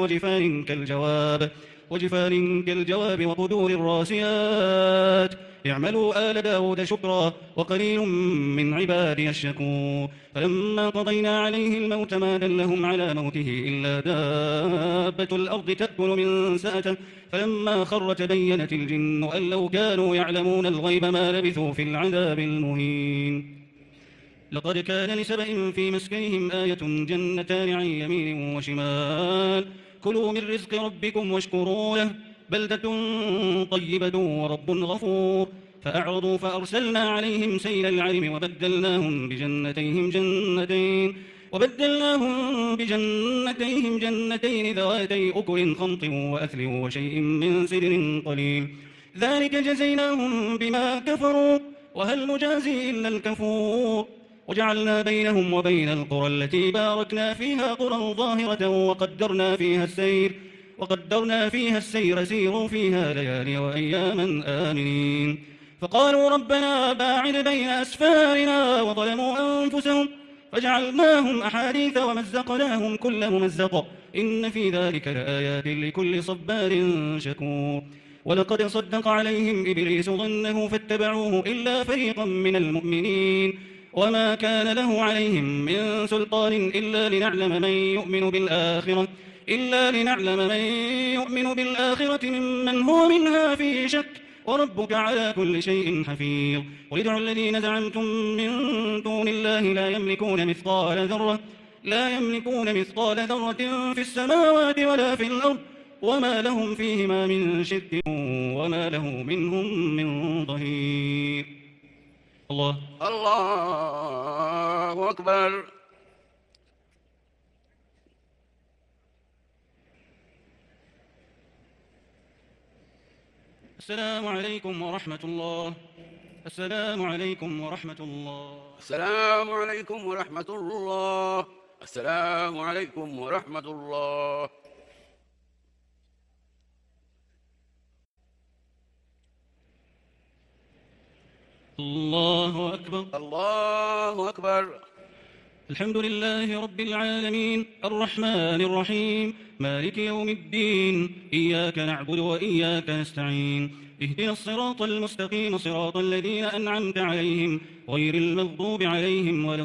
وجفان كالجواب وقدور الراسيات. اعملوا آل داود شكرا وقليل من عبادي الشكور. فلما قضينا عليه الموت ما دلهم على موته إلا دابة الأرض تأكل من سأته فلما خر تبينت الجن أن لو كانوا يعلمون الغيب ما لبثوا في العذاب المهين. لقد كان لسبأ في مسكنهم آية جنتان عن يمين وشمال كلوا من رزق ربكم واشكروا له بلدة طيبة ورب غفور. فأعرضوا فأرسلنا عليهم سيل العرم وبدلناهم بجنتين ذواتي أكل خمط وأثل وشيء من سدر قليل ذلك جزيناهم بما كفروا وهل نجازي إلا الكفور وجعلنا بينهم وبين القرى التي باركنا فيها قرى ظاهرة وقدرنا فيها السير سيروا فيها ليالي وأياما آمنين فقالوا ربنا باعد بين أسفارنا وظلموا أنفسهم فجعلناهم أحاديث ومزقناهم كل ممزق إن في ذلك لآيات لكل صبار شكور ولقد صدق عليهم إبليس ظنه فاتبعوه إلا فريقا من المؤمنين وما كان له عليهم من سلطان إلا لنعلم من يؤمن بالآخرة ممن هو منها في شك وربك على كل شيء حفيظ قل ادعوا الذين زعمتم من دون الله لا يملكون مثقال ذرة في السماوات ولا في الأرض وما لهم فيهما من شرك وما له منهم من ظهير الله أكبر. السلام عليكم ورحمة الله. السلام عليكم ورحمة الله. السلام عليكم ورحمة الله. السلام عليكم ورحمة الله. الله أكبر. الله أكبر. الحمد لله رب العالمين الرحمن الرحيم مالك يوم الدين إياك نعبد وإياك نستعين اهدنا الصراط المستقيم صراط الذين أنعمت عليهم غير المغضوب عليهم ولا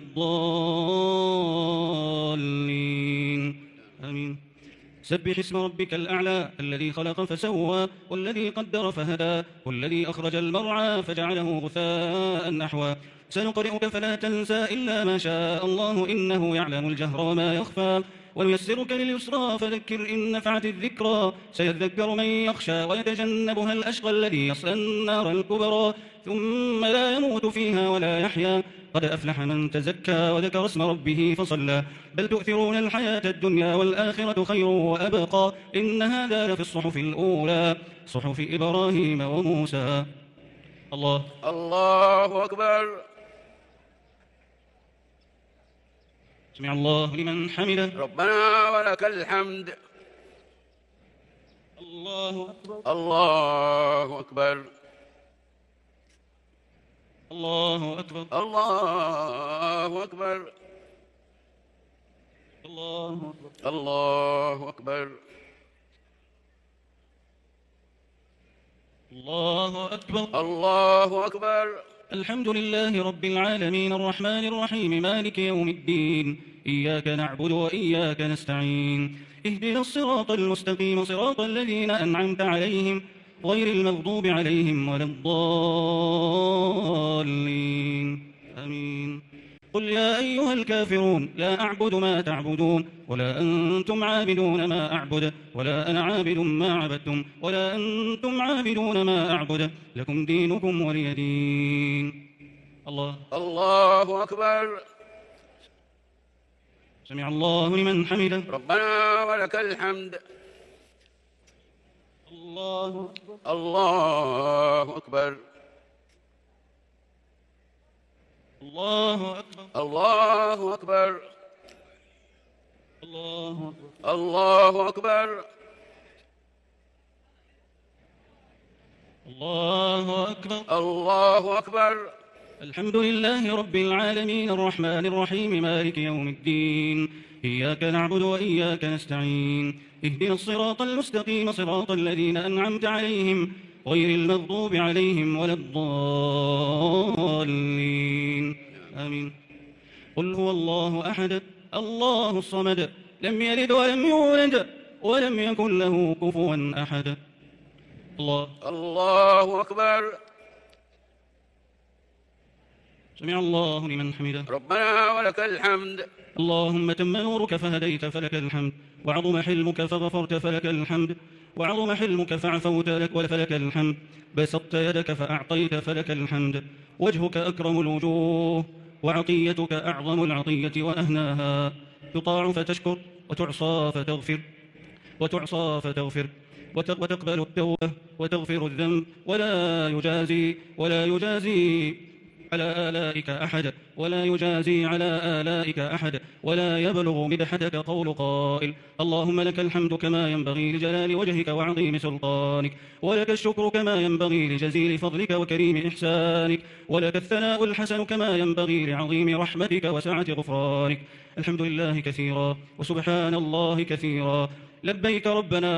الضالين آمين. سبح اسم ربك الأعلى الذي خلق فسوى والذي قدر فهدى والذي أخرج المرعى فجعله غثاء نحوا سنقرئك فلا تنسى إلا ما شاء الله إنه يعلم الجهر وما يخفى ونيسرك لليسرى فذكر إن نفعت الذكرى سيذكر من يخشى ويتجنبها الأشقى الذي يصلى النار الكبرى ثم لا يموت فيها ولا يحيا قد أفلح من تزكى وذكر اسم ربه فصلى بل تؤثرون الحياة الدنيا والآخرة خير وأبقى إن هذا لفي الصحف الأولى صحف إبراهيم وموسى. الله أكبر. سمع الله لمن حمده ربنا ولك الحمد. الله أكبر. الله أكبر. الله أكبر. الله أكبر. الله أكبر. الله أكبر. الله أكبر. الله أكبر. الحمد لله رب العالمين الرحمن الرحيم مالك يوم الدين إياك نعبد وإياك نستعين اهدنا الصراط المستقيم صراط الذين أنعمت عليهم غير المغضوب عليهم ولا الضالين آمين. قل يا أيها الكافرون لا أعبد ما تعبدون ولا أنتم عابدون ما أعبد ولا أنا عابد ما عبدتم ولا أنتم عابدون ما أعبد لكم دينكم ولي دين. الله أكبر. سمع الله لمن حمده ربنا ولك الحمد. الله أكبر. الله أكبر. الله أكبر. الله أكبر. الله أكبر. الله أكبر. الله أكبر. الله أكبر. الحمد لله رب العالمين الرحمن الرحيم مالك يوم الدين إياك نعبد وإياك نستعين اهدنا الصراط المستقيم صراط الذين أنعمت عليهم غير المغضوب عليهم ولا الضالين آمين. قل هو الله أحد الله الصمد لم يلد ولم يولد ولم يكن له كفوا أحد. الله أكبر. سمع الله لمن حمده ربنا ولك الحمد. اللهم تم نورك فهديت فلك الحمد وعظم حلمك فغفرت فلك الحمد وعظم حلمك فعفوت لك فلك الحمد. بسطت يدك فأعطيت فلك الحمد. وجهك أكرم الوجوه وعطيتك أعظم العطية وأهناها. تطاع فتشكر وتعصى فتغفر وتقبل التوبة وتغفر الذنب ولا يجازي على آلائك أحد ولا يبلغ مدحتك قول قائل. اللهم لك الحمد كما ينبغي لجلال وجهك وعظيم سلطانك، ولك الشكر كما ينبغي لجزيل فضلك وكريم إحسانك، ولك الثناء الحسن كما ينبغي لعظيم رحمتك وسعة غفرانك. الحمد لله كثيرا وسبحان الله كثيرا. لبيك ربنا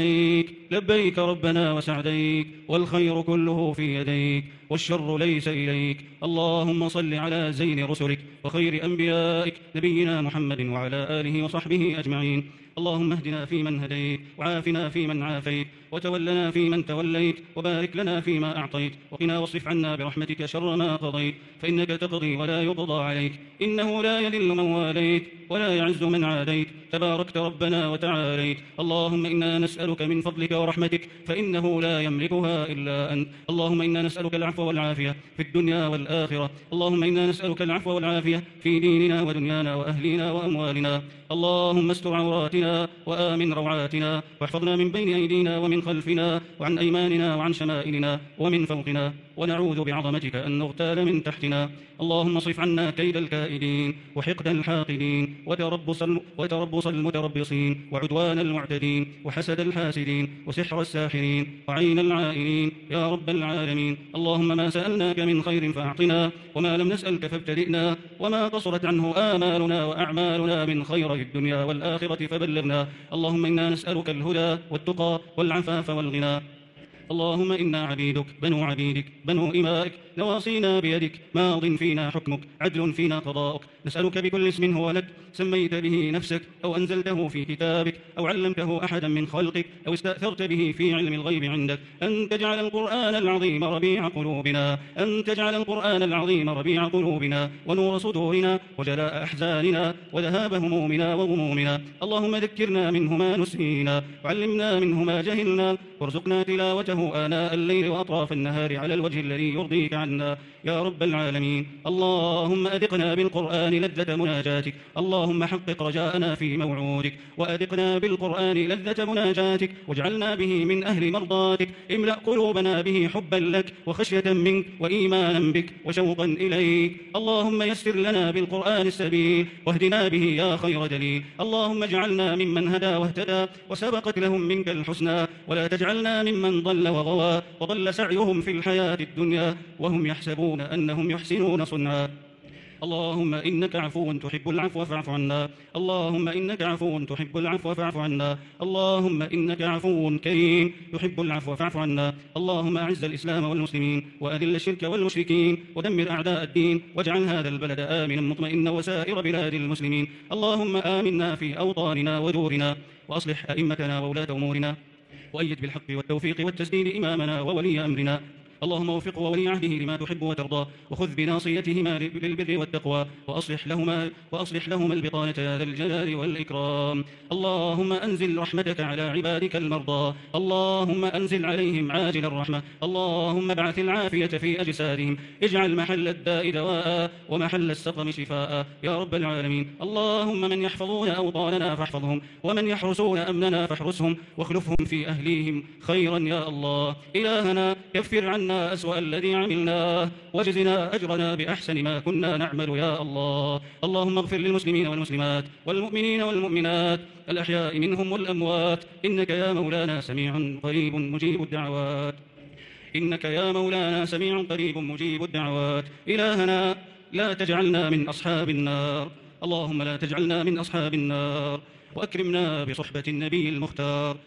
وسعديك والخير كله في يديك والشر ليس إليك. اللهم صل على زين رسلك وخير أنبيائك نبينا محمد وعلى آله وصحبه أجمعين. اللهم اهدنا فيمن هديت وعافنا فيمن عافيت وتولنا فيمن توليت وبارك لنا فيما أعطيت وقنا واصرف عنا برحمتك شر ما قضيت، فإنك تقضي ولا يقضى عليك، إنه لا يذل من واليت ولا يعز من عاديت، تباركت ربنا وتعاليت. اللهم إنا نسألك من فضلك ورحمتك فإنه لا يملكها إلا أنت. اللهم إنا نسألك العفو والعافية في الدنيا والآخرة. اللهم إنا نسألك العفو والعافية في ديننا ودنيانا وأهلنا وأموالنا. اللهم استر عوراتنا وآمن روعاتنا واحفظنا من بين أيدينا ومن خلفنا وعن أيماننا وعن شمائلنا ومن فوقنا، ونعوذ بعظمتك أن نغتال من تحتنا. اللهم صرف عنا كيد الكائدين وحقد الحاقدين وتربص المتربصين وعدوان المعتدين وحسد الحاسدين وسحر الساحرين وعين العائلين يا رب العالمين. اللهم ما سألناك من خير فأعطنا، وما لم نسألك فابتدئنا، وما قصرت عنه آمالنا وأعمالنا من خير الدنيا والآخرة فبلغنا. اللهم إنا نسألك الهدى والتقى والعفاف والغنى. اللهم إنا عبيدك بنو إمائك نواصينا بيدك ماض فينا حكمك عدل فينا قضاؤك. نسألك بكل اسم هو لك سميت به نفسك أو أنزلته في كتابك أو علمته أحدا من خلقك أو استأثرت به في علم الغيب عندك أن تجعل القرآن العظيم ربيع قلوبنا ونور صدورنا وجلاء أحزاننا وذهاب همومنا وغمومنا. اللهم ذكرنا منه ما نسينا وعلمنا منه ما جهلنا وارزقنا تلاوته آناء الليل وأطراف النهار على الوجه الذي يرضيك عنا يا رب العالمين. اللهم أذقنا بالقرآن لذة مناجاتك. اللهم حقق رجاءنا في موعودك وأذقنا بالقرآن لذة مناجاتك واجعلنا به من أهل مرضاتك. املأ قلوبنا به حبا لك وخشية منك وإيمانا بك وشوقا إليك. اللهم يسر لنا بالقرآن السبيل واهدنا به يا خير دليل. اللهم اجعلنا ممن هدى واهتدى وسبقت لهم منك الحسنى، ولا تجعلنا ممن ضل وغوى وضل سعيهم في الحياة الدنيا وهم يحسبون أنهم يحسنون صنعا. اللهم إنك عفو تحب العفو فاعف عنا. اللهم إنك عفو تحب العفو فاعف عنا. اللهم إنك عفو كريم تحب العفو فاعف عنا. اللهم أعز الإسلام والمسلمين وأذل الشرك والمشركين ودمر أعداء الدين واجعل هذا البلد آمنا مطمئنا وسائر بلاد المسلمين. اللهم آمنا في أوطاننا ودورنا وأصلح أئمتنا وولاة أمورنا وأيد بالحق والتوفيق والتسديد إمامنا وولي أمرنا. اللهم وفقه وولي عهده لما تحب وترضى وخذ بناصيتهما للبر والتقوى وأصلح لهما البطانة يا ذا الجلال والإكرام. اللهم أنزل رحمتك على عبادك المرضى. اللهم أنزل عليهم عاجل الرحمة. اللهم ابعث العافية في أجسادهم. اجعل محل الداء دواء ومحل السقم شفاء يا رب العالمين. اللهم من يحفظون أوطاننا فاحفظهم، ومن يحرسون أمننا فاحرسهم واخلفهم في أهليهم خيرا يا الله. إلهنا كفر عنا أسوأ الذي عملناه واجزنا أجرنا بأحسن ما كنا نعمل يا الله. اللهم اغفر للمسلمين والمسلمات والمؤمنين والمؤمنات الأحياء منهم والأموات، إنك يا مولانا سميع قريب مجيب الدعوات. إنك يا مولانا سميع قريب مجيب الدعوات. إلهنا لا تجعلنا من أصحاب النار. اللهم لا تجعلنا من أصحاب النار، وأكرمنا بصحبة النبي المختار،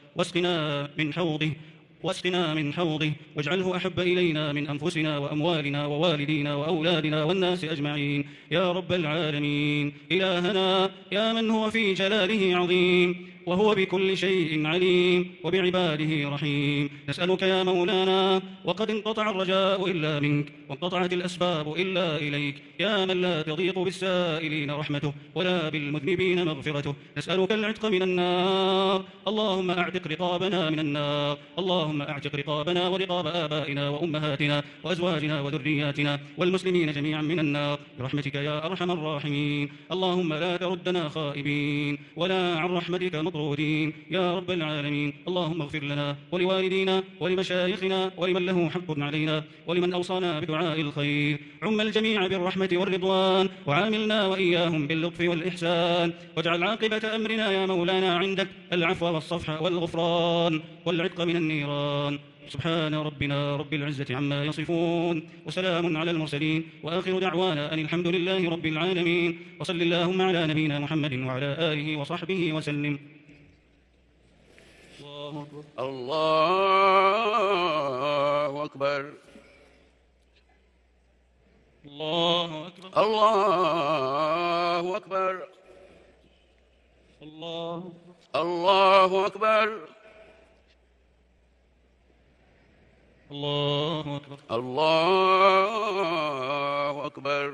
واسقنا من حوضه واجعله أحب إلينا من أنفسنا وأموالنا ووالدينا وأولادنا والناس أجمعين يا رب العالمين. إلهنا يا من هو في جلاله عظيم وهو بكل شيء عليم وبعباده رحيم. نسألك يا مولانا وقد انقطع الرجاء إلا منك وانقطعت الأسباب إلا إليك يا من لا تضيق بالسائلين رحمته ولا بالمذنبين مغفرته. نسألك العتق من النار، اللهم أعتق رقابنا من النار، اللهم أعتق رقابنا ورقاب آبائنا وأمهاتنا وأزواجنا وذرياتنا والمسلمين جميعا من النار برحمتك يا أرحم الراحمين. اللهم لا تردنا خائبين ولا عن رحمتك مطرودين يا رب العالمين. اللهم اغفر لنا ولوالدينا ولمشايخنا ولمن له حق علينا ولمن أوصانا بدعاء الخير. عم الجميع بالرحمة والرضوان وعاملنا وإياهم باللطف والإحسان، واجعل عاقبة أمرنا يا مولانا عندك العفو والصفح والغفران والعتق من النيران. سبحان ربنا رب العزة عما يصفون وسلام على المرسلين وآخر دعوانا أن الحمد لله رب العالمين. وصل اللهم على نبينا محمد وعلى آله وصحبه وسلم. الله أكبر. الله أكبر. الله أكبر. الله الله أكبر. الله أكبر. الله أكبر.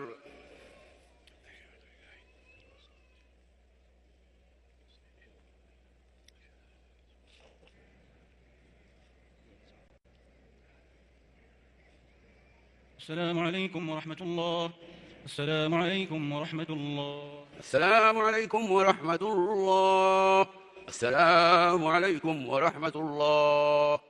السلام عليكم ورحمة الله. السلام عليكم ورحمة الله. السلام عليكم ورحمة الله. السلام عليكم ورحمة الله.